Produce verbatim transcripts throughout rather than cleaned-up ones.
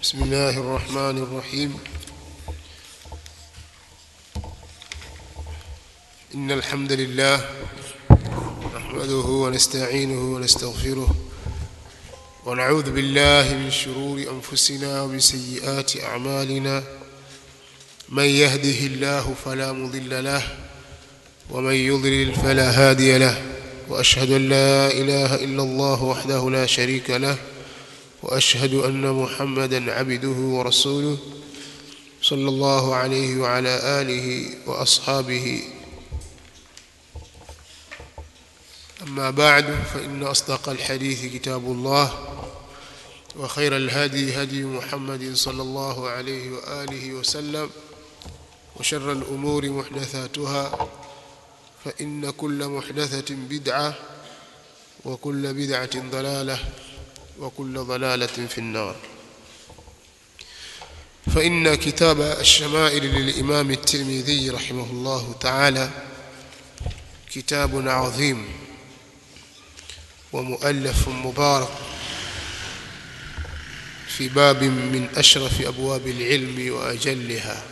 بسم الله الرحمن الرحيم. إن الحمد لله نحمده ونستعينه ونستغفره ونعوذ بالله من شرور أنفسنا ومن سيئات أعمالنا. من يهده الله فلا مضل له ومن يضلل فلا هادي له، وأشهد أن لا إله إلا الله وحده لا شريك له، وأشهد أن محمدًا عبده ورسوله صلى الله عليه وعلى آله وأصحابه. أما بعد، فإن أصدق الحديث كتاب الله، وخير الهدي هدي محمد صلى الله عليه وآله وسلم، وشر الأمور محدثاتها، فإن كل محدثة بدعة، وكل بدعة ضلالة، وكل ضلالة في النار. فإن كتاب الشمائل للإمام الترمذي رحمه الله تعالى كتاب عظيم ومؤلف مبارك في باب من أشرف أبواب العلم وأجلها،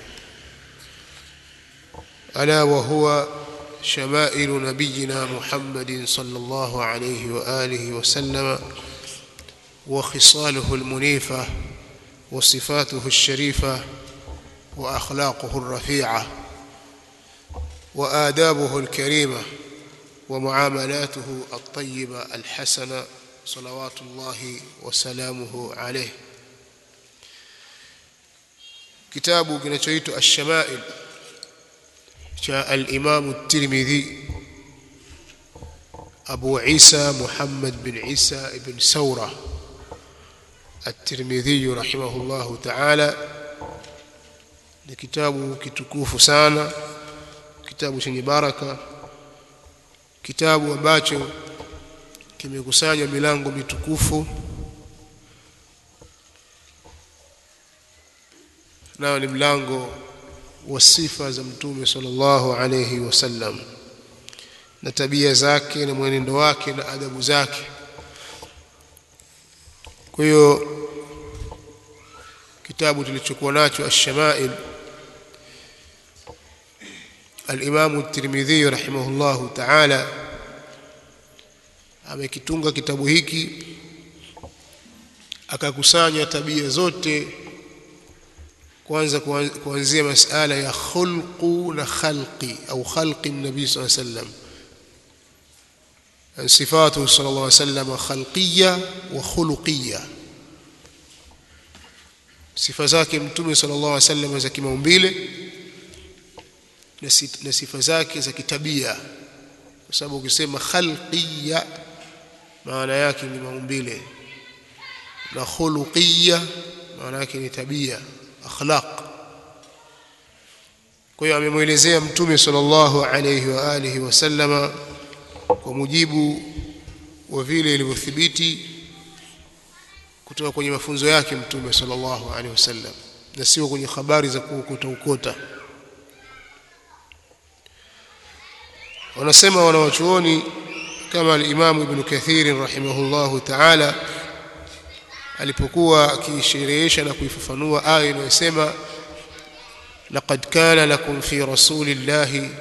ألا وهو شمائل نبينا محمد صلى الله عليه وآله وسلم، وخصاله المنيفة، وصفاته الشريفة، وأخلاقه الرفيعة، وآدابه الكريمة، ومعاملاته الطيبة الحسنة، صلوات الله وسلامه عليه. كتاب كنتشيت الشمائل جاء الإمام الترمذي أبو عيسى محمد بن عيسى بن سورة الترمذي رحمه الله تعالى. ni kitabu kitukufu sana, kitabu chenye baraka, kitabu ambacho kimekusanya milango mitukufu, nao ni mlango wa sifa za Mtume sallallahu alayhi wasallam na tabia zake na mwenendo wake na adabu zake. Kwa hiyo kitabu tulichokuwa nacho Ash-Shama'il, al-Imam at-Tirmidhi rahimahullahu ta'ala amekitunga kitabu hiki akakusanya tabia zote, kwanza kuanzia masala ya khulqu na khalqi au khalqi nabii sallallahu alayhi wasallam. صفاته صلى الله عليه وسلم خلقية وخلقية، sifa zake mtume sallallahu alaihi wasallam za kimaumbile na sifa zake za kitabia, kwa sababu ukisema khalqiyya maana yake ni maumbile, na khuluqiyya maana yake ni tabia, akhlaq. Kwa hiyo amemuelezea mtume sallallahu alaihi wa alihi wasallama kwa mujibu wa vile ilivyothibiti kutoka kwenye mafunzo yake mtume sallallahu alaihi wasallam, na sio kwenye habari za kuokota ukota. Wanasema wanawachuoni kama al-Imam Ibn Kathir rahimahullahu ta'ala alipokuwa akisherehesha na kuifafanua aya inayosema laqad kana lakum fi rasulillahi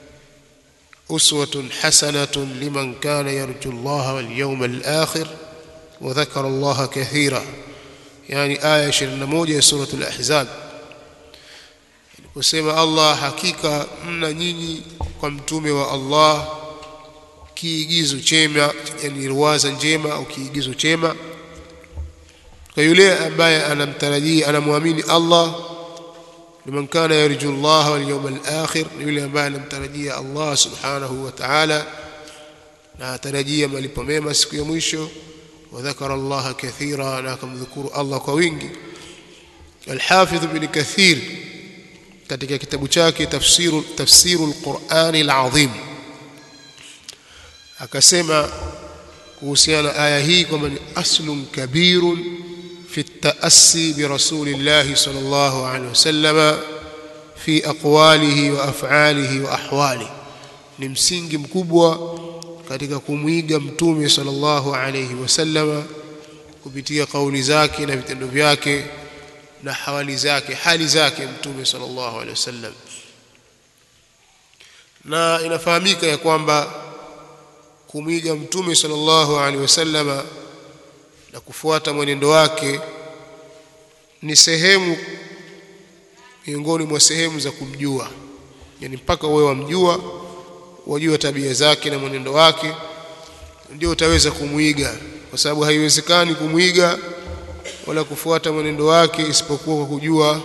أسوة حسنة لمن كان يرجو الله واليوم الآخر وذكر الله كثيرا، يعني آية عشرين na moja سورة الأحزاب. kusema Allah, hakika mna nyinyi kwa mtume wa Allah kiigizo chema, yani ruwaza njema au kiigizo chema kwa yule ambaye anamtarajia, anamwamini Allah. liman kana yarju Allah wal yawm al akhir, yule ambaye anamtarajia Allah subhanahu wa ta'ala na atarajia malipo mema siku ya mwisho. wa dhakara Allah kathira, na kumdhukuru Allah kwa wingi. Al-Hafidh Ibn Kathir katika kitabu chake tafsiru tafsiru al-Qur'an al-Azim akasema kuhusiana aya hii kwamba ni aslun kabirun في التأسي برسول الله صلى الله عليه وسلم في أقواله وأفعاله وأحواله. ni msingi mkubwa katika kumwiga mtume sallallahu alayhi wasallam kupitia kauli zake na vitendo vyake na hawali zake, hali zake mtume sallallahu alaihi wasallam. Na inafahamika ya kwamba kumwiga mtume sallallahu alaihi wasallam na kufuata mwenendo wake ni sehemu miongoni mwa sehemu za kumjua, yani mpaka wewe wamjua, wajua tabia zake na mwenendo wake, ndio utaweza kumwiga, kwa sababu haiwezekani kumwiga wala kufuata mwenendo wake isipokuwa kwa kujua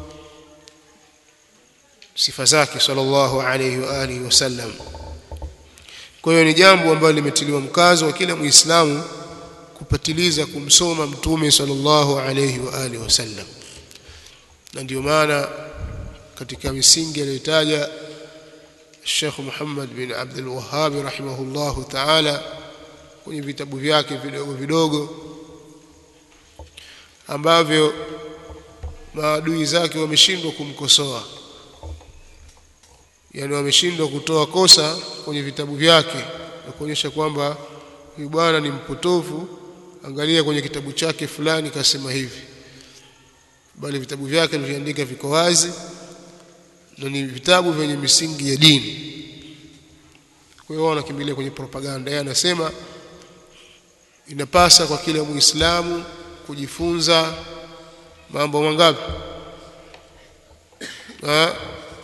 sifa zake sallallahu alayhi wa alihi wasallam. Kwa hiyo ni jambo ambalo limetiliwa mkazo wa kila Muislamu kupatiliza kumsoma mtume sallallahu alayhi wa alihi wasallam. Na ndio maana katika misingi aliyotaja Sheikh Muhammad bin Abdul Wahhab rahimahullahu ta'ala kwenye vitabu vyake vidogo vidogo ambavyo maadui zake wameshindwa kumkosoa, yani wameshindwa kutoa kosa kwenye vitabu vyake na kuonyesha kwamba huyu bwana ni mpotofu, angalia kwenye kitabu chake fulani kasema hivi, bali vitabu vyake aliandika viko wazi na ni vitabu vyenye misingi ya dini. Kwa hiyo wanakimbilia kwenye propaganda. Yeye anasema inapasa kwa kila Muislamu kujifunza mambo mangapi? Ah,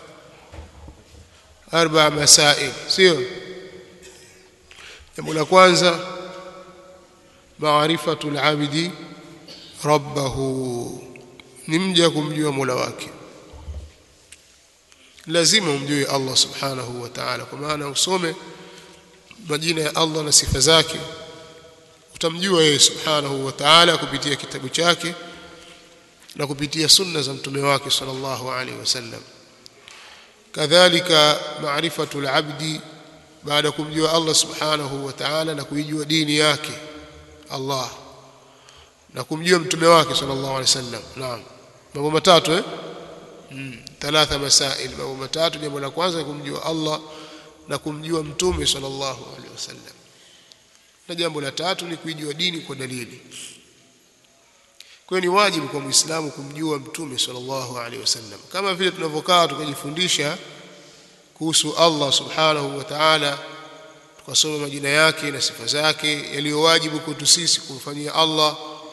arba masail, sio? Jambo la kwanza, maarifatul abdi rabbahu, ni mja kumjua Mola wake. Lazima umjue Allah subhanahu wa ta'ala, kwa maana usome majina ya Allah na sifa zake, utamjua yeye subhanahu wa ta'ala kupitia kitabu chake na kupitia sunna za mtume wake sallallahu alaihi wasallam. Kadhalika maarifatul abdi, baada kumjua Allah subhanahu wa ta'ala na kuijua dini yake Allah na kumjua mtume wake sallallahu alaihi wasallam. Naam, mambo matatu eh mm. thalatha masail, mambo matatu. Jambo la kwanza kumjua Allah na kumjua mtume sallallahu alaihi wasallam, na jambo la tatu ni kuijua dini kwa dalili. Kwa hiyo ni wajibu kwa Muislamu kumjua mtume sallallahu alaihi wasallam, kama vile tunavyokaa tukajifundisha kuhusu Allah subhanahu wa ta'ala, tukasoma majina yake na sifa zake yaliyowajibu kwetu sisi kumfanyia Allah,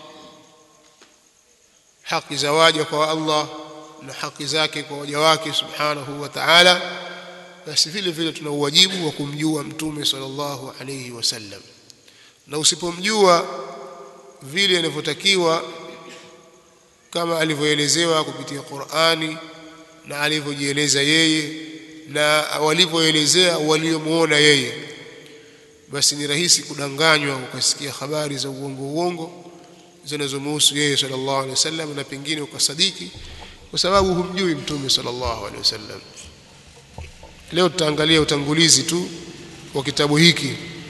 haki za waja kwa Allah na haki zake kwa waja wake subhanahu wa ta'ala. Basi vile vile tuna uwajibu wa kumjua mtume sallallahu alayhi wasallam, na usipomjua vile inavyotakiwa kama alivyoelezewa kupitia Qur'ani na alivyojieleza yeye na walivyoelezea waliomuona yeye, basi ni rahisi kudanganywa ukasikia habari za uongo uongo zinazomhusu yeye sallallahu alaihi wasallam, na pengine ukasadiki kwa sababu humjui mtume sallallahu alaihi wasallam. Leo tutaangalia utangulizi tu wa kitabu hiki.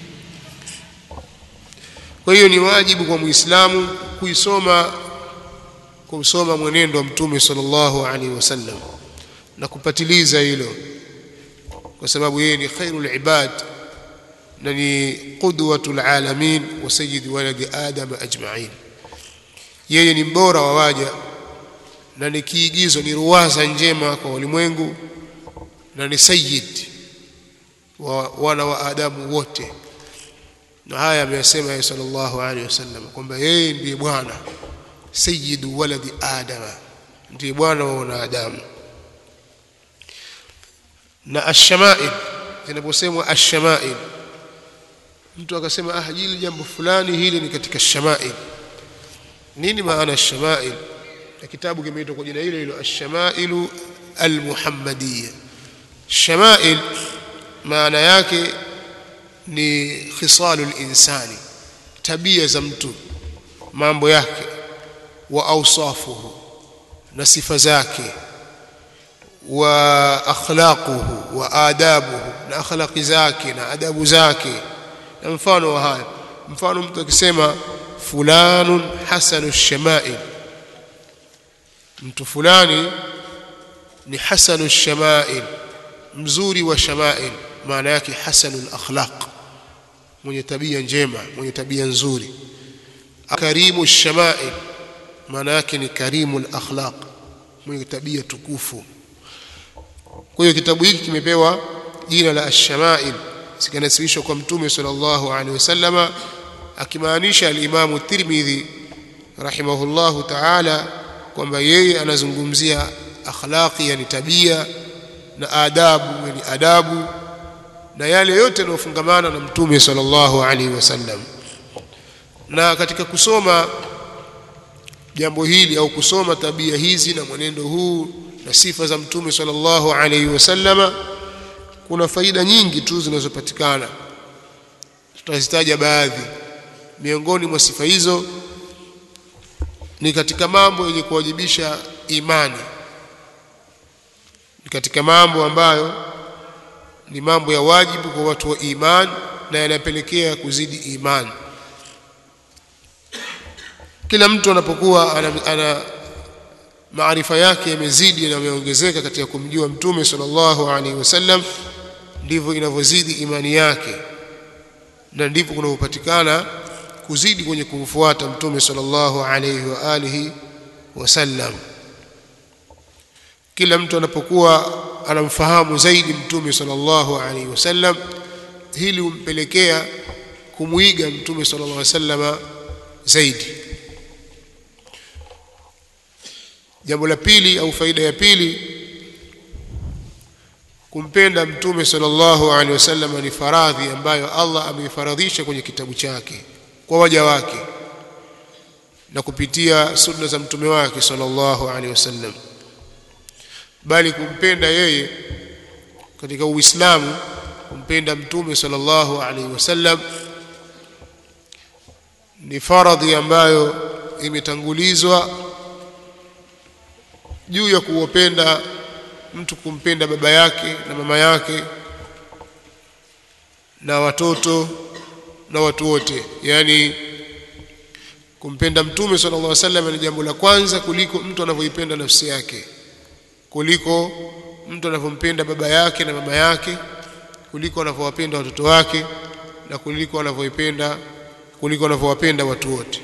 Kwa hiyo ni wajibu kwa Muislamu kuisoma kusoma mwenendo wa mtume sallallahu alaihi wasallam na kupatiliza hilo, kwa sababu yeye ni khairul ibad na ni qudwatul alamin wa sayyid waladi adam ajma'in. Yeye ni mbora wa waja na ni kiigizo, ni ruwaza njema kwa ulimwengu, na ni sayyid wa wana wa Adamu wote. Na haya ameyasema yeye sallallahu alaihi wasallam kwamba yeye ndiye bwana, sayyidu waladi Adam, ndiye bwana wa wanadamu. Na ash-shama'il, zinaposemwa ash-shama'il, mtu akasema ah, hili jambo fulani hili ni katika ash-shama'il. Nini maana ash-shama'il? Na kitabu kimeitwa kwa jina hilo hilo, ash-shama'ilu al-muhammadiyya. Shama'il maana yake ni khisalul insani, tabia za mtu, mambo yake, wa awsafuhu, na sifa zake, wa akhlaquhu wa adabuhu, na akhlaqi zake na adabu zake, na mfano wa haya. Mfano mtu akisema fulanun hasanu shama'il, mtu fulani ni hasanu shama'il, mzuri wa shama'il, maana yake hasanul akhlaq, mwenye tabia njema, mwenye tabia nzuri. Karimu shama'il, maana yake ni karimul akhlaq, mwenye tabia tukufu. Kwa hiyo kitabu hiki kimepewa jina la Ash-Shama'il, sikanasibishwa kwa Mtume sallallahu alaihi wasallama, akimaanisha al-Imam Tirmidhi rahimahullahu ta'ala kwamba yeye anazungumzia akhlaqi, yani tabia, na adabu, yani adabu, na yale yote yanayofungamana na Mtume sallallahu alaihi wasallam. Na katika kusoma jambo hili au kusoma tabia hizi na mwenendo huu na sifa za Mtume sallallahu alaihi wasallama, kuna faida nyingi tu zinazopatikana. Tutazitaja baadhi. Miongoni mwa sifa hizo ni katika mambo yenye kuwajibisha imani, ni katika mambo ambayo ni mambo ya wajibu kwa watu wa imani na yanapelekea kuzidi imani. Kila mtu anapokuwa ana, ana maarifa yake yamezidi na yameongezeka katika kumjua Mtume sallallahu alaihi wasallam, ndivyo inavyozidi imani yake, na ndivyo kunapopatikana kuzidi kwenye kumfuata Mtume sallallahu alaihi wa alihi wasallam. Kila mtu anapokuwa anamfahamu zaidi Mtume sallallahu alaihi wasallam, hili humpelekea kumuiga Mtume sallallahu alaihi wasallam zaidi. Jambo la pili au faida ya pili, kumpenda Mtume sallallahu alaihi wasallam ni faradhi ambayo Allah ameifaradhisha kwenye kitabu chake kwa waja wake na kupitia sunna za mtume wake sallallahu alaihi wasallam. Bali kumpenda yeye katika Uislamu, kumpenda Mtume sallallahu alaihi wasallam ni faradhi ambayo imetangulizwa juu ya kuwapenda mtu, kumpenda baba yake na mama yake na watoto na watu wote. Yani kumpenda Mtume sallallahu alaihi wasallam ni jambo la kwanza kuliko mtu anavyoipenda nafsi yake, kuliko mtu anavyompenda baba yake na mama yake, kuliko anavyowapenda watoto wake, na kuliko anavyoipenda kuliko anavyowapenda watu wote.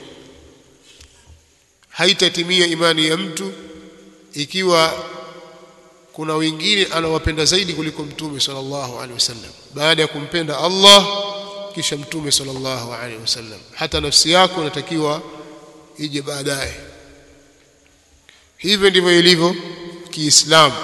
Haitatimia imani ya mtu ikiwa kuna wengine anawapenda zaidi kuliko Mtume sallallahu alaihi wasallam, baada ya kumpenda Allah kisha Mtume sallallahu alaihi wasallam. Hata nafsi yako inatakiwa ije baadaye. Hivyo ndivyo ilivyo Kiislamu,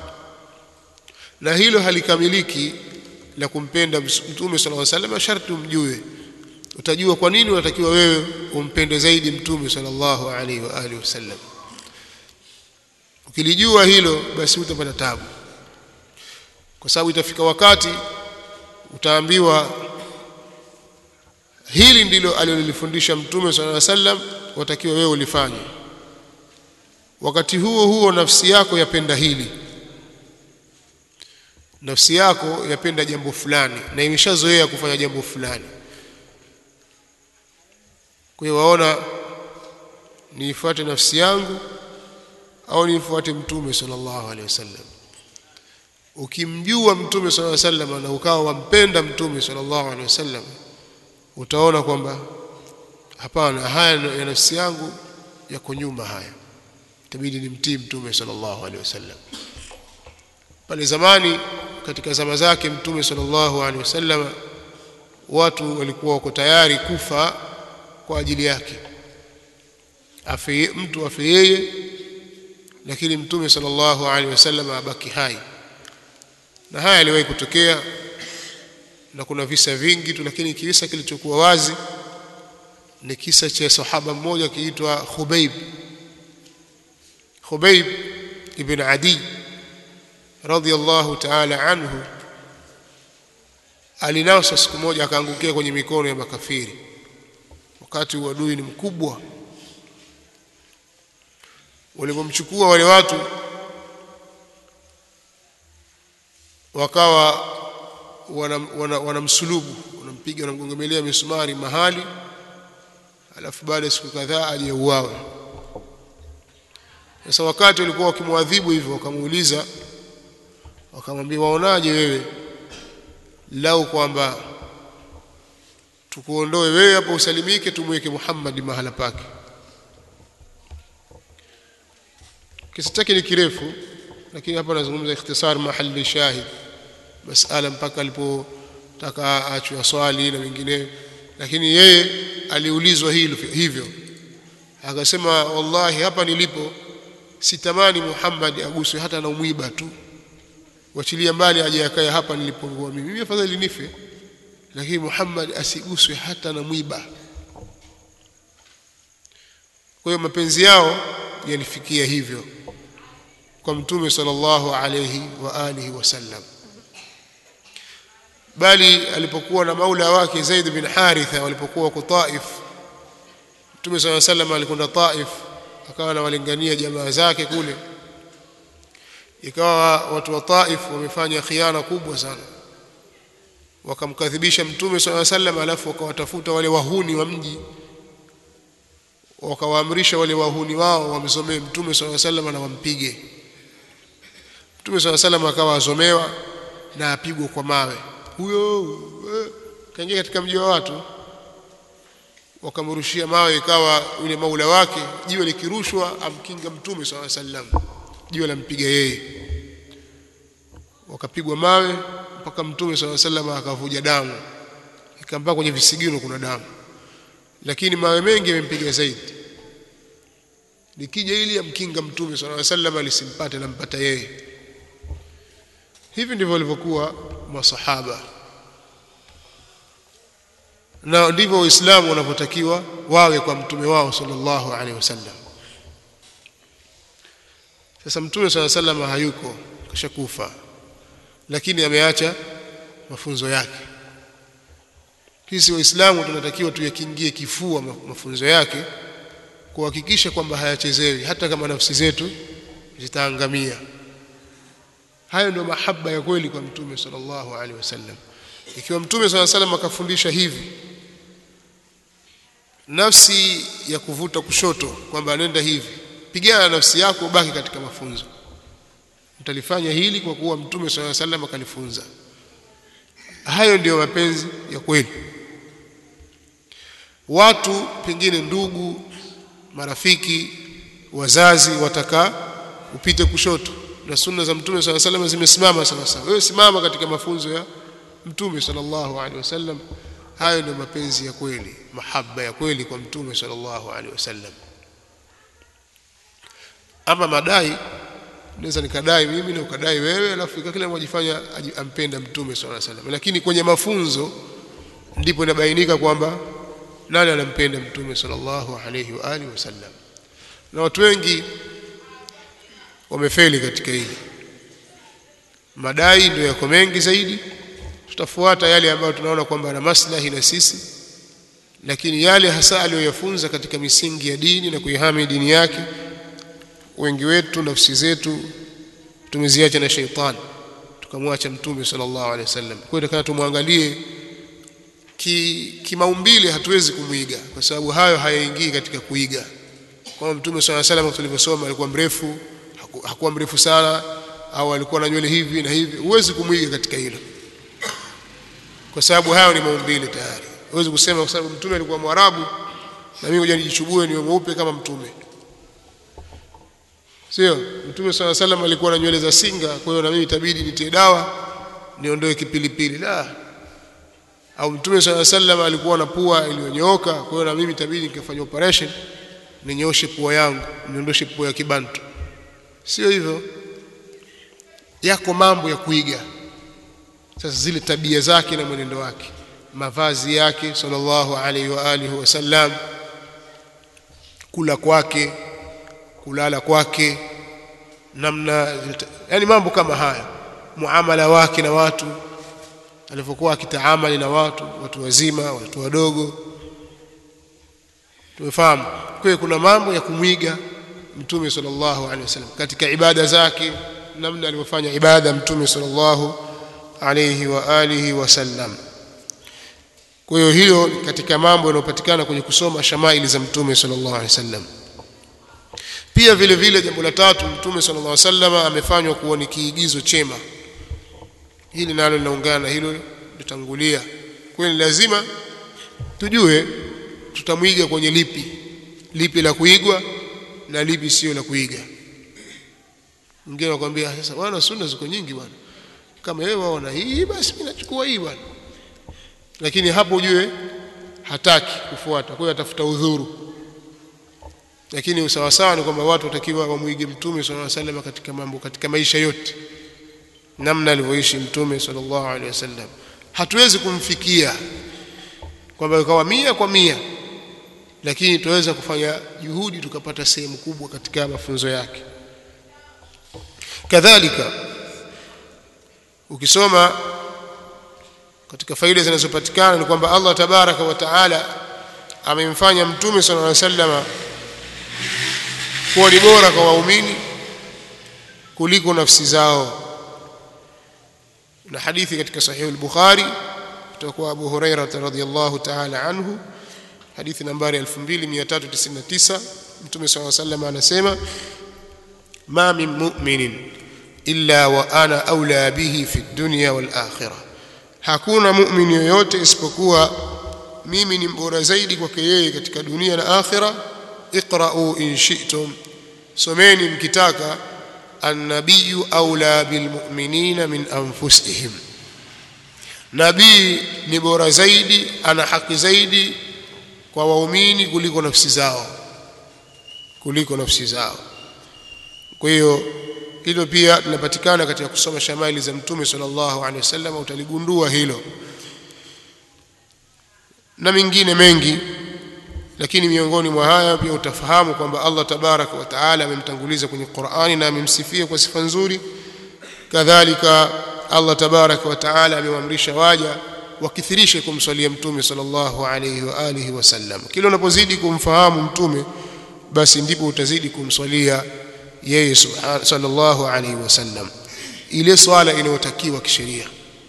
na hilo halikamiliki la kumpenda Mtume sallallahu alaihi wasallam sharti umjue. Utajua kwa nini unatakiwa wewe umpende zaidi Mtume sallallahu alaihi wa alihi wasallam. Ukilijua hilo, basi utapata tabu, kwa sababu itafika wakati utaambiwa hili ndilo alilofundisha Mtume sallallahu alaihi wasallam, watakiwa wewe ulifanye. Wakati huo huo nafsi yako yapenda hili, nafsi yako yapenda jambo fulani na imeshazoea kufanya jambo fulani. Kwa hiyo waona, niifuate nafsi yangu au nifuate Mtume sallallahu alaihi wasallam? Ukimjua Mtume sallallahu alaihi wasallam na ukawa wampenda Mtume sallallahu alaihi wasallam, utaona kwamba hapana, haya ya nafsi yangu yako nyuma, haya itabidi nimtii Mtume sallallahu alaihi wasallam. Pale zamani, katika zama zake Mtume sallallahu alaihi wasallam, watu walikuwa wako tayari kufa kwa ajili yake, afi mtu afi yeye, lakini Mtume sallallahu alaihi wasallam abaki hai. Na haya yaliwahi kutokea, na kuna visa vingi tu, lakini kisa kilichokuwa wazi ni kisa cha sahaba mmoja kiitwa Khubayb Khubayb ibn Adi radhiyallahu ta'ala anhu. Alinaswa siku moja akaangukia kwenye mikono ya makafiri, wakati uadui ni mkubwa. Walipomchukua wale watu, wakawa wanamsulubu, wana, wana wanampiga, wanamgongemelea misumari mahali, alafu baada ya siku kadhaa aje uawe. Sasa wakati walikuwa wakimwadhibu hivyo, wakamuuliza, wakamwambia, waonaje wewe lau kwamba tukuondoe wewe hapa usalimike, tumweke Muhammad mahala pake? kisa chake ni kirefu, lakini hapa nazungumza ikhtisar mahali shahid, masala mpaka alipotaka aachwe swali na wengine. Lakini yeye aliulizwa hilo hivyo, akasema wallahi hapa nilipo sitamani Muhammad aguswe hata na mwiba tu, wachilia mbali aje akae hapa nilipokuwa mimi, mimi afadhali nife, lakini Muhammad asiguswe hata na mwiba. Kwa hiyo mapenzi yao yalifikia hivyo kwa Mtume sallallahu alayhi wa alihi wasallam. Bali alipokuwa na maula wake Zaid bin Haritha, walipokuwa kwa Taif, Mtume sallallahu alayhi wasallam alikwenda Taif, akawa anawalingania jamaa zake kule. Ikawa watu wa Taif wamefanya khiana kubwa sana, wakamkadhibisha Mtume sallallahu alayhi wasallam, alafu wakawatafuta wale wahuni wa mji, wakawaamrisha wale wahuni wao wamsomee Mtume sallallahu alayhi wasallam na wampige. Mtume sallallahu alayhi wasallam akawa asomewa na apigwa kwa mawe. Huyo kaingia katika mji wa watu, wakamrushia mawe, ikawa yule maula wake jiwe likirushwa amkinga Mtume sallallahu alayhi wasallam, jiwe lampiga yeye. Wakapigwa mawe mpaka Mtume sallallahu alayhi wasallam akavuja damu, ikambaa kwenye visigino kuna damu, lakini mawe mengi yamempiga Zaid. Likija ili amkinga Mtume sallallahu alayhi wasallam alisimpate, nampata yeye. Hivi ndivyo walivyokuwa masahaba, na ndivyo Waislamu wanavyotakiwa wawe kwa mtume wao sallallahu alaihi wasallam. Sasa Mtume sallallahu alaihi wasallam hayuko, kashakufa, lakini ameacha mafunzo yake. Sisi Waislamu tunatakiwa tuyakingie kifua mafunzo yake, kuhakikisha kwamba hayachezewi hata kama nafsi zetu zitaangamia. Hayo ndio mahaba ya kweli kwa Mtume sallallahu alaihi wasallam. Ikiwa Mtume sallallahu alaihi wasallam akafundisha hivi, nafsi ya kuvuta kushoto kwamba nenda hivi, pigana nafsi yako, baki katika mafunzo. Mtalifanya hili kwa kuwa Mtume sallallahu alaihi wasallam akalifunza. Hayo ndio mapenzi ya kweli. Watu pengine ndugu, marafiki, wazazi wataka upite kushoto, na sunna za Mtume sallallahu alaihi wasallam zimesimama sawa sawa. Wewe simama katika mafunzo ya Mtume sallallahu alaihi wasallam. Hayo ndio mapenzi ya kweli, mahaba ya kweli kwa Mtume sallallahu alaihi wasallam. Ama madai, naweza nikadai mimi na ukadai wewe, alafu kila mmoja ajifanya ampenda Mtume sallallahu alaihi wasallam, lakini kwenye mafunzo ndipo inabainika kwamba nani anampenda Mtume sallallahu alaihi wa alihi wasallam. Na watu wengi wamefeli katika hili. Madai ndio yako mengi zaidi, tutafuata yale ambayo tunaona kwamba na maslahi na sisi, lakini yale hasa aliyoyafunza katika misingi ya dini na kuihami dini yake, wengi wetu nafsi zetu tumeziacha na shaitani, tukamwacha Mtume sallallahu alaihi wasallam. Kwa hiyo tumwangalie ki kimaumbile, hatuwezi kumwiga kwa sababu hayo hayaingii katika kuiga. Kwa Mtume sallallahu alaihi wasallam tulivyosoma, alikuwa mrefu, hakuwa mrefu sana, au alikuwa na nywele hivi na hivi, huwezi kumwiga katika hilo kwa sababu hayo ni maumbile tayari. Huwezi kusema kwa sababu Mtume alikuwa Mwarabu na mimi ngoja nijichubue niwe mweupe kama Mtume. Sio, Mtume sallallahu alaihi wasallam alikuwa na nywele za singa, kwa hiyo na mimi itabidi nitie dawa niondoe kipilipili. La. Au Mtume sallallahu alaihi wasallam alikuwa na pua iliyonyooka, kwa hiyo na mimi itabidi nikifanya operation ninyoshe pua yangu, niondoshe pua ya kibantu. Sio hivyo. Yako mambo ya kuiga. Sasa zile tabia zake na mwenendo wake, mavazi yake sallallahu alaihi wa alihi wasallam, kula kwake, kulala kwake, namna, yani mambo kama haya, muamala wake na watu, alivyokuwa akitaamali na watu, watu wazima, watu wadogo. Tumefahamu. Kwa hiyo kuna mambo ya kumwiga Mtume sallallahu alaihi wasallam katika ibada zake, namna alivyofanya ibada Mtume sallallahu alaihi wa alihi wasallam. Kwa hiyo hilo katika mambo yanayopatikana kwenye kusoma shamaili za Mtume sallallahu alaihi wasallam. Pia vile vile jambo la tatu, Mtume sallallahu alaihi wasallam amefanywa kuwa ni kiigizo chema. Hili nalo linaungana na hilo litangulia. Kwa hiyo lazima tujue tutamwiga kwenye lipi, lipi la kuigwa na lipi sio la kuiga. Mwingine anakuambia sasa bwana sunna ziko nyingi bwana, kama wewe waona hii basi mimi nachukua hii bwana, lakini hapo ujue hataki kufuata, kwa hiyo atafuta udhuru. Lakini usawa sawa ni kwamba watu watakiwa wamuige Mtume sallallahu alaihi wasallam katika mambo, katika maisha yote, namna alivyoishi Mtume sallallahu alaihi wasallam. Hatuwezi kumfikia kwamba ikawa mia kwa mia, lakini tuweza kufanya juhudi tukapata sehemu kubwa katika mafunzo yake. Kadhalika ukisoma katika faida zinazopatikana ni kwamba Allah tabaraka wa taala amemfanya Mtume sallallahu alaihi wasallam kuwa ni bora kwa waumini kuliko nafsi zao. Na hadithi katika sahih al-Bukhari kutoka kwa Abu Hurairah radhiyallahu ta'ala anhu, hadithi nambari elfu mbili mia tatu tisini na tisa, Mtume sallallahu alaihi wasallam anasema ma min mu'minin illa wa ana awla bihi fi dunya wal akhirah, hakuna muumini yoyote isipokuwa mimi ni bora zaidi kwake yeye katika dunia na akhirah. Iqra'u in shi'tum, someni mkitaka, an-nabiyyu awla bil mu'minina min anfusihim, nabii ni bora zaidi, ana haki zaidi kwa waumini kuliko nafsi zao, kuliko nafsi zao. Kwa hiyo hilo pia linapatikana katika kusoma shamali za Mtume sallallahu alaihi wasallam, utaligundua hilo na mengine mengi. Lakini miongoni mwa haya pia utafahamu kwamba Allah tabaraka wa taala amemtanguliza kwenye Qur'ani na amemsifia kwa sifa nzuri. Kadhalika Allah tabaraka wa taala amemamrisha waja wakithirishe kumswalia Mtume sallallahu alayhi wa alihi wasallam. Kila unapozidi kumfahamu Mtume, basi ndipo utazidi kumswalia yeye sallallahu alayhi wasallam, ile swala inayotakiwa kisheria,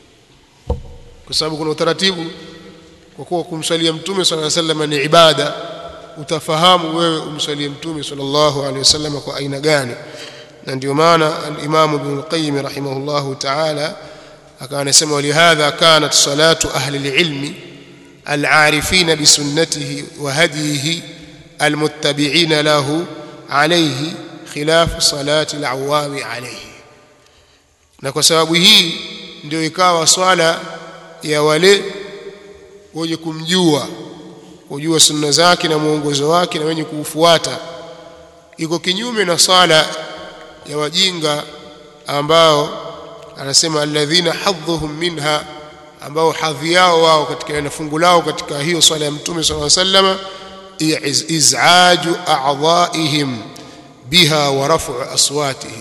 kwa sababu kuna utaratibu. Kwa kuwa kumswalia Mtume sallallahu alayhi wasallam ni ibada, utafahamu wewe umswalie Mtume sallallahu alayhi wasallam kwa aina gani. Na ndio maana al-Imam Ibn al-Qayyim rahimahullahu ta'ala akanasema, walihadha kanat salatu ahli al-ilmi al-arifina bi sunnatihi wa hadihi al-muttabi'ina lahu alayhi khilaf salati al-awami alayhi. Na kwa sababu hii ndio ikawa swala ya wale wenye kumjua, kujua sunna zake na muongozo wake na wenye kuufuata, iko kinyume na sala ya wajinga ambao anasema alladhina hadhuhum minha, ambao hadhi yao wao katika na fungu lao katika hiyo swala ya Mtume sallallahu alaihi wasallam iz'aju a'dha'ihim biha wa raf'u aswatihim,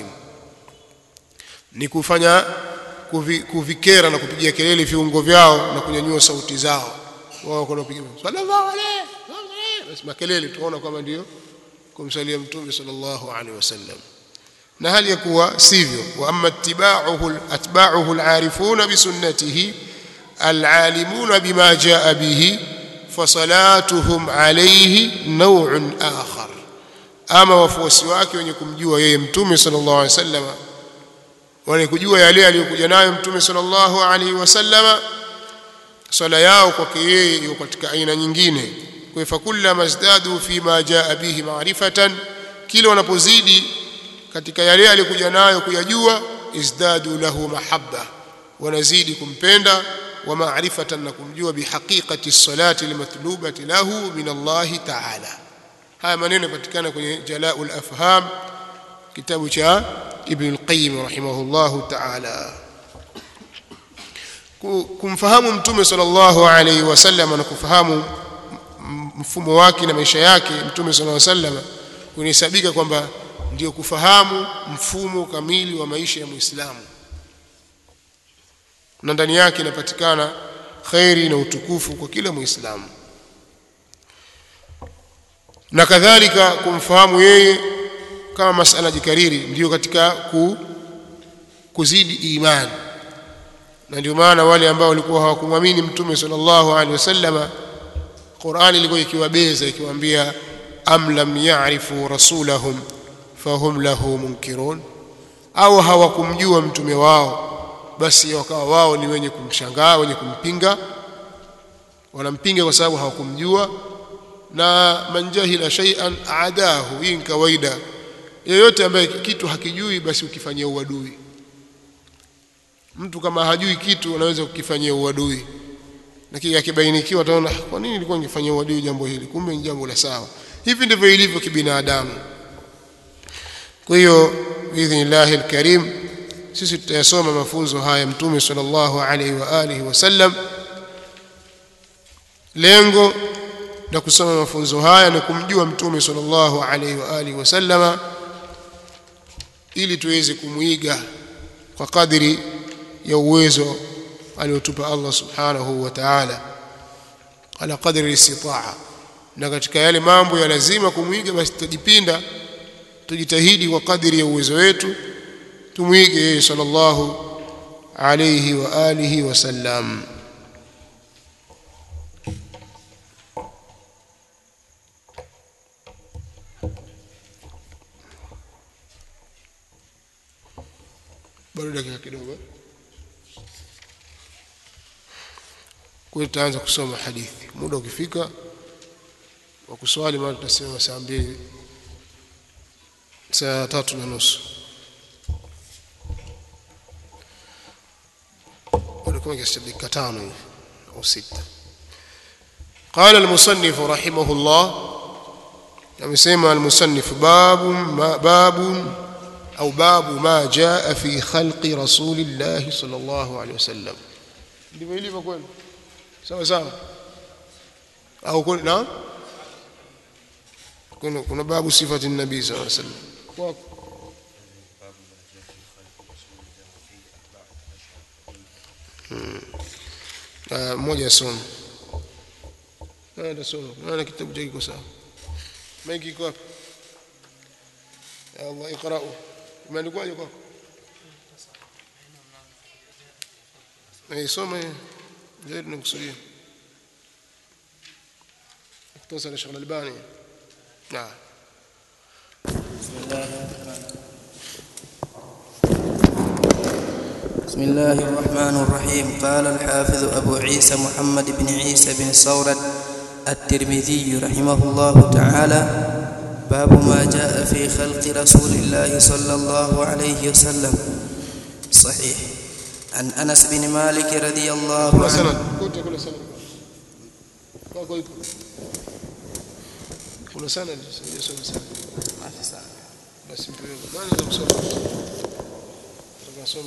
ni kufanya kuvikera na kupigia kelele viungo vyao na kunyanyua sauti zao. Wao wanapiga sallallahu alayhi basi makelele, tunaona kama ndio kumsalia Mtume sallallahu alaihi wasallam, na hali ya kuwa sivyo. Wa amma ittiba'uhu atba'uhu al-arifuna bi sunnatihi al-alimuna bima jaa bihi fa salatuhum alayhi naw'un akhar, ama wafuasi wake wenye kumjua yeye Mtume sallallahu alaihi wasallam, wale kujua yale aliyokuja nayo Mtume sallallahu alaihi wasallam, swala yao kwake yeye iko katika aina nyingine. Kwa hivyo kullama mazdadu fi ma jaa bihi ma'rifatan, kila wanapozidi katika yale aliyokuja nayo kuyajua, izdadu lahu mahabba, wanazidi kumpenda, wa ma'rifatan, na kumjua bihaqiqati salati limatlubati lahu min Allah ta'ala. Haya maneno yanapatikana kwenye Jala'ul Afham, kitabu cha Ibn al-Qayyim rahimahullahu ta'ala. Kumfahamu Mtume sallallahu alayhi wasallam na kufahamu mfumo wake na maisha yake Mtume sallallahu alayhi wasallam kunahesabika kwamba ndio kufahamu mfumo kamili wa maisha ya Muislamu, na ndani yake inapatikana khairi na utukufu kwa kila Muislamu. Na kadhalika kumfahamu yeye kama masala jikariri ndio katika ku, kuzidi imani. Na ndio maana wale ambao walikuwa hawakumwamini Mtume sallallahu alaihi wasallam, Qur'ani ilikuwa ikiwabeza ikiwaambia am lam ya'rifu rasulahum fahum lahu munkirun, au hawakumjua mtume wao basi wakawa wao ni wenye kumshangaa, wenye kumpinga, wanampinga kwa sababu hawakumjua. Na man jahila shay'an a'dahu, hii kawaida yeyote ambaye kitu hakijui basi ukifanyia uadui. Mtu kama hajui kitu anaweza kukifanyia uadui, lakini akibainikiwa ataona kwa nini nilikuwa nikifanyia uadui jambo hili, kumbe ni jambo la sawa. Hivi ndivyo ilivyo kibinadamu. Kwa hiyo biidhnillah alkarim sisi tutayasoma mafunzo haya Mtume sallallahu alaihi wa alihi wasallam. Lengo la kusoma mafunzo haya ni kumjua Mtume sallallahu alaihi wa alihi wasallam ili tuweze kumuiga kwa kadri ya uwezo aliotupa Allah subhanahu wa ta'ala, ala qadri istitaa. Na katika yale mambo ya lazima kumuiga basi tujipinda, tujitahidi kwa kadri ya uwezo wetu tumuige yeye sallallahu alayhi wa alihi wasallam. Bado dakika kidogo kwa tutaanza kusoma hadithi. Muda ukifika wa kuswali mara tutasema saa mbili saa tatu na nusu ولكم يستبدل كتانو أو ستة. قال المصنف رحمه الله يسمى المصنف باب ما باب أو باب ما جاء في خلق رسول الله صلى الله عليه وسلم. ndivyo ilivyo kweli sawa sawa au kuna na kuna kuna babu sifati nabii sallallahu alaihi wasallam. mmoja soma ndio soma na kitabu chake kiko sawa mengi kiko wapi ya Allah iqra imeandikwaje kwako na soma zaidi nikusudia اختصر الشيخ الألباني. نعم. بسم الله بسم الله الرحمن الرحيم. قال الحافظ أبو عيسى محمد بن عيسى بن سورد الترمذي رحمه الله تعالى: باب ما جاء في خلق رسول الله صلى الله عليه وسلم. صحيح. عن أنس بن مالك رضي الله عنه. كل سنة كل سنة ما في سنة بس ما نقدر نسوي نقدر نسوي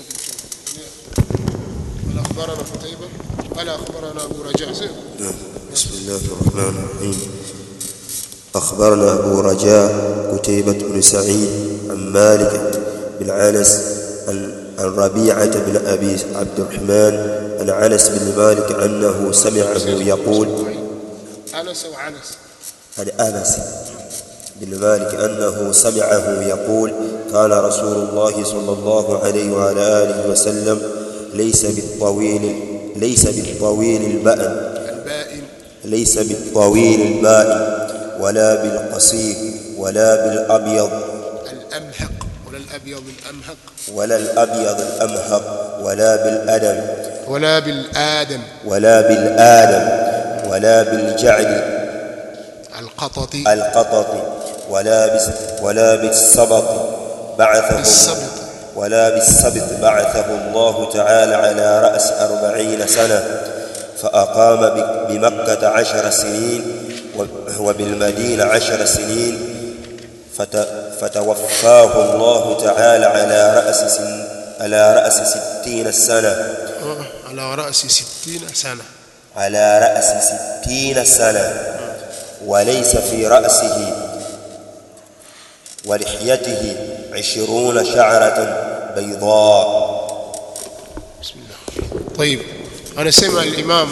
ولا أخبرنا قتيبة ولا أخبرنا أبو رجاء. بسم الله الرحمن الرحيم. أخبرنا أبو رجاء قتيبة بن سعيد عن مالك بن أنس عن ربيعة بن أبي عبد الرحمن عن أنس بن مالك أنه سمعه يقول أنس وعنس عن أنس بن مالك أنه سمعه يقول: قال رسول الله صلى الله عليه وعلى آله وسلم: ليس بالطويل ليس بالطويل البائن ليس بالطويل البائن ولا بالقصير ولا بالأبيض الأمهق ولا الأبيض الأمهق ولا الأبيض الأمهق ولا بالأدم ولا بالآدم ولا بالآدم ولا بالجعد القطط القطط ولا بس ولا بالسبط بعثه بالسبط ولا بالسبط بعثه الله تعالى على رأس أربعين سنة فأقام بمكة عشر سنين وبالمدينة عشر سنين فتوفاه الله تعالى على رأس سن على رأس ستين سنة على رأس ستين سنة على رأس ستين سنة وليس في رأسه ولحيته عشرون شعرة بيضاء. بسم الله. طيب أنا سمع الإمام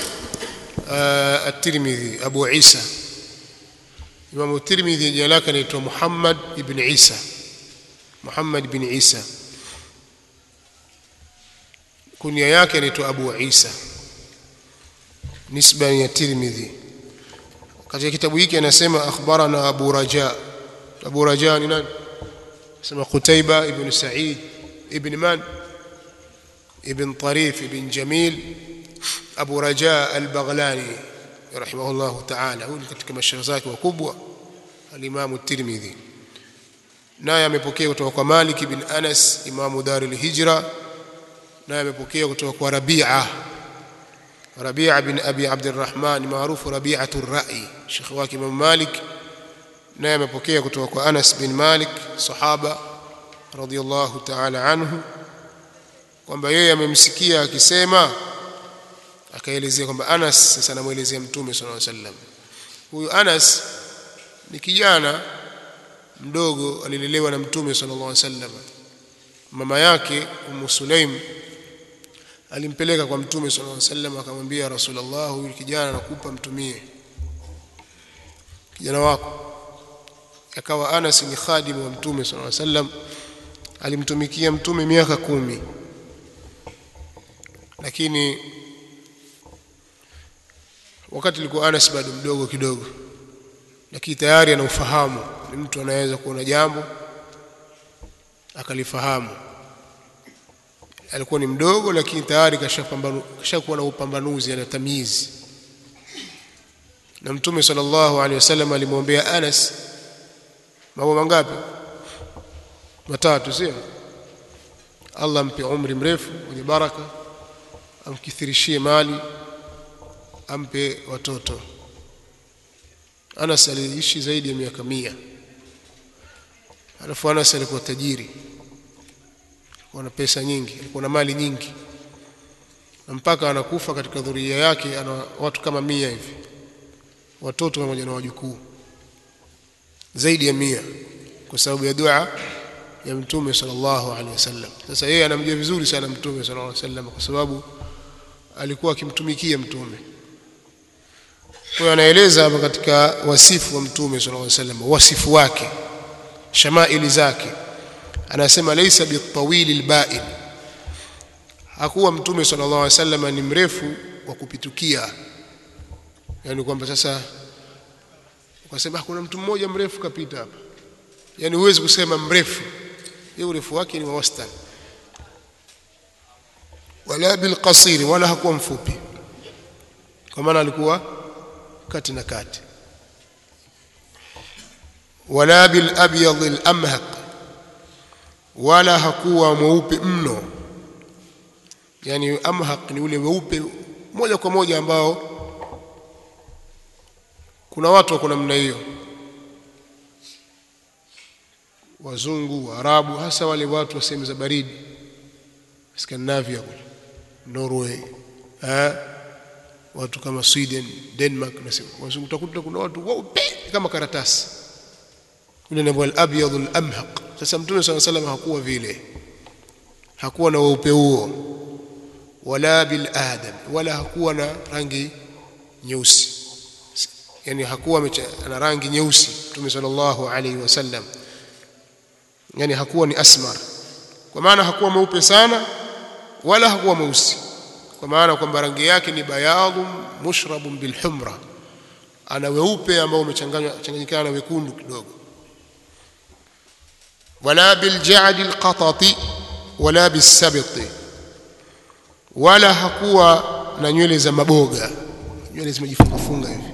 الترمذي أبو عيسى إمام الترمذي جلاك نيته محمد بن عيسى محمد بن عيسى كنيا yake نيته أبو عيسى نسبة ya Tirmidhi. Katika kitabu hiki anasema akhbarana Abu Raja. Abu Raja ni nani? Sema Qutaiba ibn Sa'id ibn Man ibn Tarif ibn Jamil Abu Raja al-Baghlani rahimahullah ta'ala. Huyu katika mashaikh zake wakubwa al-Imam at-Tirmidhi. naye amepokea kutoka kwa Malik bin Anas imamu Dar al-Hijra, naye amepokea kutoka kwa Rabi'a Rabi'a bin Abi Abdurrahman maarufu Rabi'atur Ra'i, shekhi wake Imam Malik, naye amepokea kutoka kwa Anas bin Malik sahaba radiyallahu ta'ala anhu kwamba yeye amemsikia akisema, akaelezea kwamba Anas sasa anamuelezea Mtume sallallahu alaihi wasallam. Huyu Anas ni kijana mdogo alilelewa na Mtume sallallahu alaihi wasallam. Mama yake Ummu Sulaim alimpeleka kwa Mtume sallallahu alaihi wasallam, akamwambia Rasulullah, huyu kijana nakupa mtumie kijana wako. Akawa Anas ni khadimu wa Mtume sallallahu alaihi wasallam, alimtumikia Mtume miaka kumi, lakini wakati alikuwa Anas bado mdogo kidogo, lakini tayari ana ufahamu, ni mtu anaweza kuona jambo akalifahamu. Alikuwa ni mdogo lakini tayari kashapambana, kashakuwa na upambanuzi na tamizi. Na Mtume sallallahu alaihi wasallam alimwambia Anas mambo mangapi? Matatu, sio? Allah ampe umri mrefu wenye baraka, amkithirishie mali, ampe watoto. Anas aliishi zaidi ya miaka mia. Alafu Anas alikuwa tajiri, alikuwa na pesa nyingi, alikuwa na mali nyingi, na mpaka anakufa katika dhuria yake ana watu kama mia hivi, watoto pamoja na wajukuu zaidi ya mia, kwa sababu ya dua ya Mtume sallallahu alaihi wasallam. Sasa yeye anamjua vizuri sana Mtume sallallahu alaihi wasallam kwa sababu alikuwa akimtumikia Mtume. Kwa hiyo anaeleza hapa katika wasifu wa Mtume sallallahu alaihi wasallam, wasifu wake, shamaili zake. Anasema laysa bitawili alba'id, hakuwa Mtume sallallahu alaihi wasallam ni mrefu wa kupitukia, yani kwamba sasa ukasema kuna mtu mmoja mrefu kapita hapa, yani huwezi kusema mrefu, yeye urefu wake ni wa wastani. Wala bil qasir, wala hakuwa mfupi, kwa maana alikuwa kati na kati. Wala bil abyad al amhaq, wala hakuwa mweupe mno, yani amhaq ni ule weupe moja kwa moja ambao kuna watu wako namna hiyo, wazungu, Waarabu, hasa wale watu wa sehemu za baridi, Scandinavia kule, Norway, eh, watu kama Sweden, Denmark na sehemu wazungu, utakuta kuna watu weupe kama karatasi, yule ni al-abyad al-amhaq. Sasa Mtume sallallahu alaihi wasallam hakuwa vile, hakuwa na weupe huo. Wala bil adam, wala hakuwa na rangi nyeusi, yani hakuwa na rangi nyeusi Mtume sallallahu alaihi wasallam, yani hakuwa ni asmar, kwa maana hakuwa mweupe sana wala hakuwa mweusi, kwa maana kwamba rangi yake ni bayadun mushrabun bil humra, ana weupe ambao umechanganywa changanyikana na wekundu kidogo. Wala bil ja'd al qatati wala bis sabti, wala hakuwa na nywele za maboga, nywele zimejifunga funga hivi,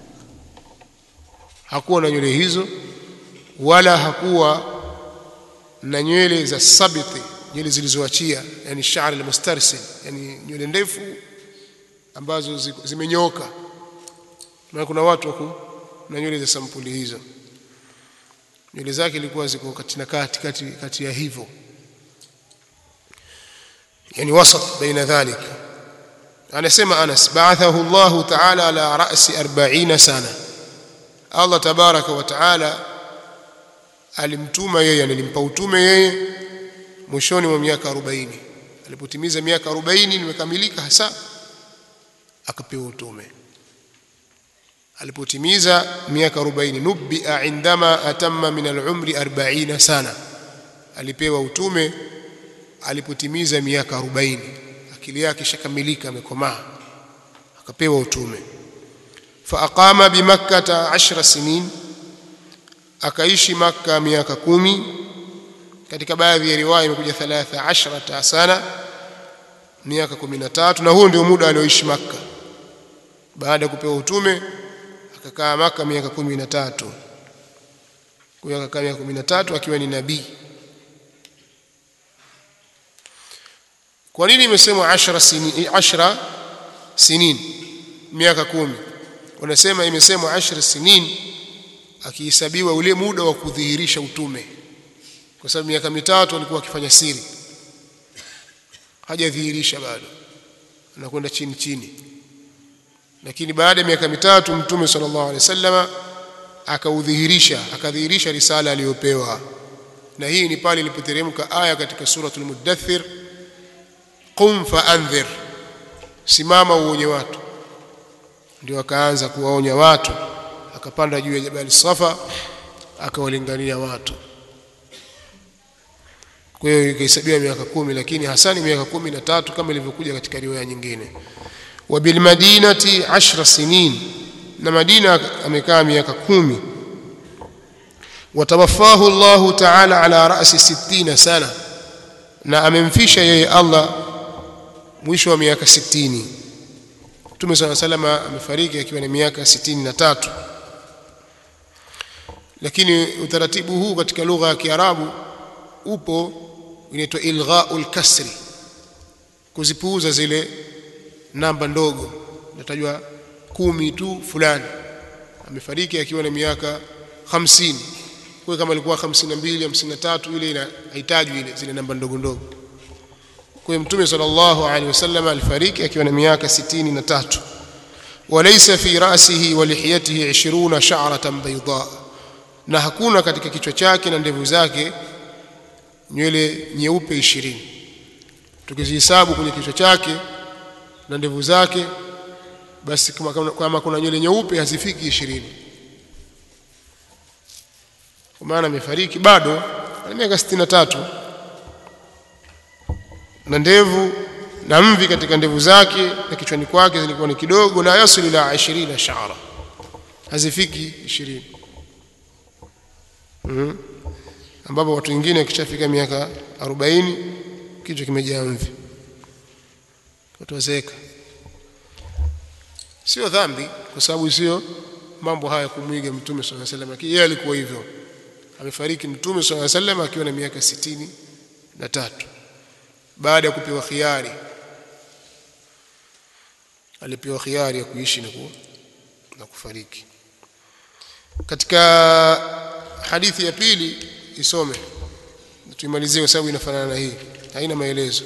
hakuwa na nywele hizo. Wala hakuwa na nywele za sabiti, nywele zilizoachia, yani sha'r al-mustarsil, yani nywele ndefu ambazo zimenyoka. Na kuna watu wako na nywele za sampuli hizo, nywele zake ilikuwa ziko kati na kati kati kati ya hivyo, yani wasat baina dhalik. Anasema Anas, ba'athahu Allah ta'ala ala ra'si arobaini sana, Allah tabaraka wa taala alimtuma yeye, alimpa utume yeye mwishoni mwa miaka arobaini. Alipotimiza miaka arobaini nimekamilika hasa, akapewa utume. Alipotimiza miaka arobaini, nubbi'a indama atamma min al-umri arobaini sana, alipewa utume alipotimiza miaka arobaini, akili yake shakamilika, amekomaa, akapewa utume. Fa aqama bi makkah ashra sinin, akaishi Makkah miaka kumi. Katika baadhi ya riwaya imekuja thalatha ashrata sana, miaka kumi na tatu, na huo ndio muda alioishi Makkah. Baada ya kupewa utume akakaa Makkah miaka kumi na tatu. kwa akakaa miaka kumi na tatu akiwa ni nabii. Kwa nini imesemwa ashara sinin ashara sinin miaka kumi? Wanasema imesemwa ashara sinin akihesabiwa ule muda wa kudhihirisha utume, kwa sababu miaka mitatu alikuwa akifanya siri, hajadhihirisha bado, anakwenda chini chini. Lakini baada ya miaka mitatu mtume sallallahu alaihi wasallam akaudhihirisha, akadhihirisha risala aliyopewa. Na hii ni pale ilipoteremka aya katika suratul Muddathir, qum faanzir, simama uonye watu. Ndio akaanza kuwaonya watu, akapanda juu ya Jabal Safa akawalingania watu. Kwa hiyo ikahesabiwa miaka kumi, lakini hasani miaka kumi na tatu kama ilivyokuja katika riwaya nyingine. Wa bil madinati ashra sinin, na Madina amekaa miaka kumi. Watawaffahu Allah ta'ala ala ra'si sittina sana, na amemfisha yeye Allah mwisho wa miaka sitini. Mtume sallallahu alayhi wasallam amefariki akiwa na miaka sitini na tatu. Lakini utaratibu huu katika lugha ya Kiarabu upo, inaitwa ilghaul kasri, kuzipuuza zile namba ndogo. Natajwa kumi tu, fulani amefariki akiwa na miaka hamsini. Kwa kama alikuwa hamsini na mbili, hamsini na tatu, ile inahitaji ile zile namba ndogo ndogo. Kwa Mtume sallallahu alaihi wasallam alifariki akiwa na miaka sitini na tatu. Walaysa fi ra'sihi wa lihiyatihi ishirini sha'ratan bayda, na hakuna katika kichwa chake na ndevu zake nywele nyeupe ishirini. Tukizihesabu kwenye kichwa chake na ndevu zake, basi kama, kama kuna nywele nyeupe hazifiki ishirini. Kwa maana amefariki bado ana miaka sitini na tatu, na ndevu na mvi katika ndevu zake na kichwani kwake zilikuwa ni kidogo, la yasilu ila ishirini sha'ra, hazifiki ishirini. Mm. Ambapo watu wengine kishafika miaka arobaini kichwa kimejaa mvi, watu wazeeka. Sio dhambi, kwa sababu sio mambo haya kumwiga Mtume sallallahu alaihi wasallam, lakini yeye alikuwa hivyo. Amefariki Mtume sallallahu alaihi wasallam akiwa na miaka sitini na tatu, baada ya kupewa khiari. Alipewa khiari ya kuishi na, ku, na kufariki. Katika hadithi ya pili isome tuimalizie kwa sababu inafanana na hii, haina maelezo.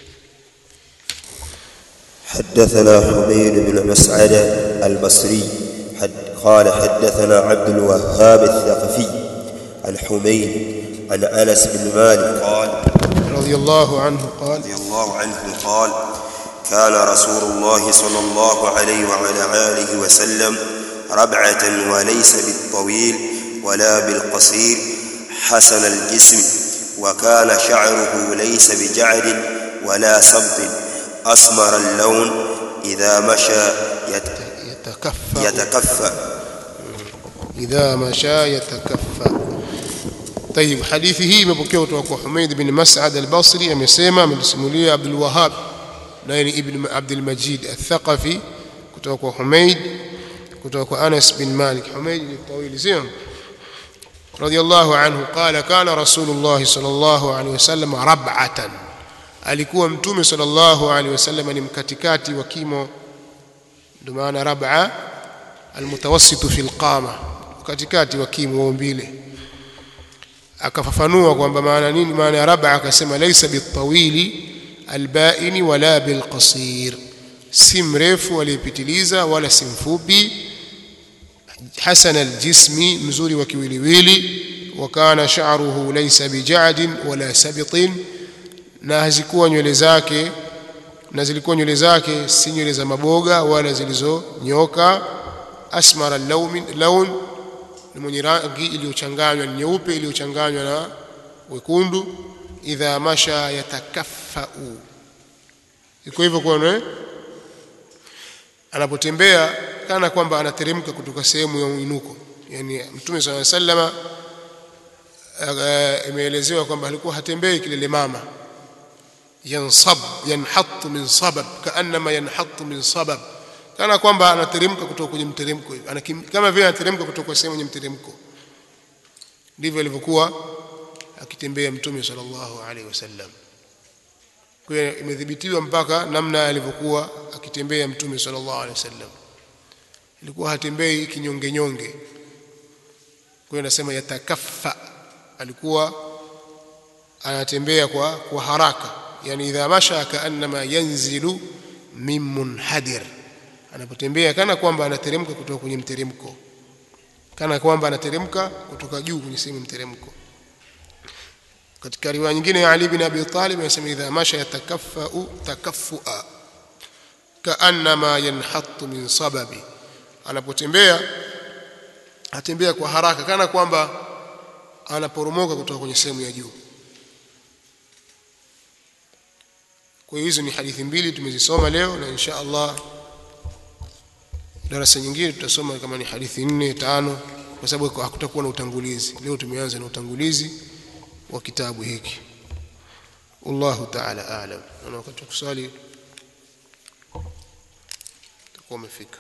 حدثنا حميد بن مسعد البصري حد قال حدثنا عبد الوهاب الثقفي عن حميد عن أنس بن مالك قال رضي الله عنه قال رضي الله عنه قال كان رسول الله صلى الله عليه وعلى آله وسلم ربعة وليس بالطويل ولا بالقصير حسن الجسم، وكان شعره ليس بجعد ولا سبط، أسمر اللون، إذا مشى يتكفى يتكفى إذا مشى يتكفى. طيب، حديثه imepokewa kutoka kwa Humayd bin Mas'ad al-Basri, amesema amesimulia Abdul Wahhab na ni ibn Abdul Majid al-Thaqafi kutoka kwa Humayd kutoka kwa Anas bin Malik. Humayd ni tawili sio, radiyallahu anhu qala kana Rasulullah sallallahu alaihi wasallam rab'atan, alikuwa Mtume sallallahu alaihi wasallam ni mkatikati wa kimo, ndio maana rab'a almutawassitu fil qama, katikati wa kimo wa mbile. Akafafanua kwamba maana nini maana ya rab'a, akasema laysa bitawili albaini wala bilqasir, si mrefu aliyepitiliza wala si mfupi. Hasan aljismi, mzuri wa kiwiliwili. Wa kana sha'ruhu laysa bija'din wala sabitin, na hazikuwa nywele zake na zilikuwa nywele zake si nywele za maboga wala zilizonyoka. Asmara lawn, lawn ni mwenye rangi iliyochanganywa, nyeupe iliyochanganywa na wekundu. Idha masha yatakaffau, iko hivyo kwa anapotembea kana kwamba anateremka kutoka sehemu ya uinuko. Yani Mtume sallallahu alaihi wasallam imeelezewa kwamba alikuwa hatembei kilele mama, yansab yanhattu min sabab, kaanma yanhattu min sabab, kana kwamba anateremka kutoka kwenye mteremko, kama vile anateremka kutoka sehemu yenye mteremko. ndivyo alivyokuwa akitembea mtume sallallahu alaihi wasallam. Kwa hiyo imedhibitiwa mpaka namna alivyokuwa akitembea mtume sallallahu alaihi wasallam, alikuwa hatembei kinyonge nyonge. Kwa hiyo nasema yatakaffa, alikuwa anatembea kwa kwa haraka, yani idha masha kaannama yanzilu min munhadir, anapotembea kana kwamba anateremka kutoka kwenye mteremko, kana kwamba anateremka kutoka juu kwenye sehemu mteremko. Katika riwaya nyingine ya Ali bin Abi Talib anasema idha masha yatakaffa'u takaffua kaannama yanhattu min sababi, anapotembea atembea kwa haraka kana kwamba anaporomoka kutoka kwenye sehemu ya juu. Kwa hiyo hizo ni hadithi mbili tumezisoma leo, na insha Allah darasa nyingine tutasoma kama ni hadithi nne tano, kwa sababu hakutakuwa na utangulizi. Leo tumeanza na utangulizi wa kitabu hiki. Wallahu ta'ala a'lam. Na wakati wa kusali tutakuwa umefika.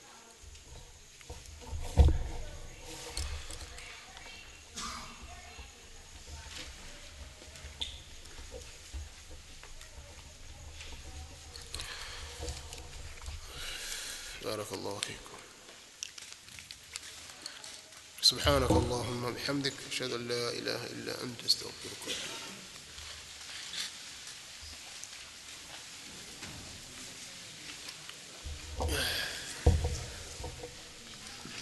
بارك الله فيكم. سبحانك اللهم وبحمدك، اشهد ان لا اله الا انت، استغفرك.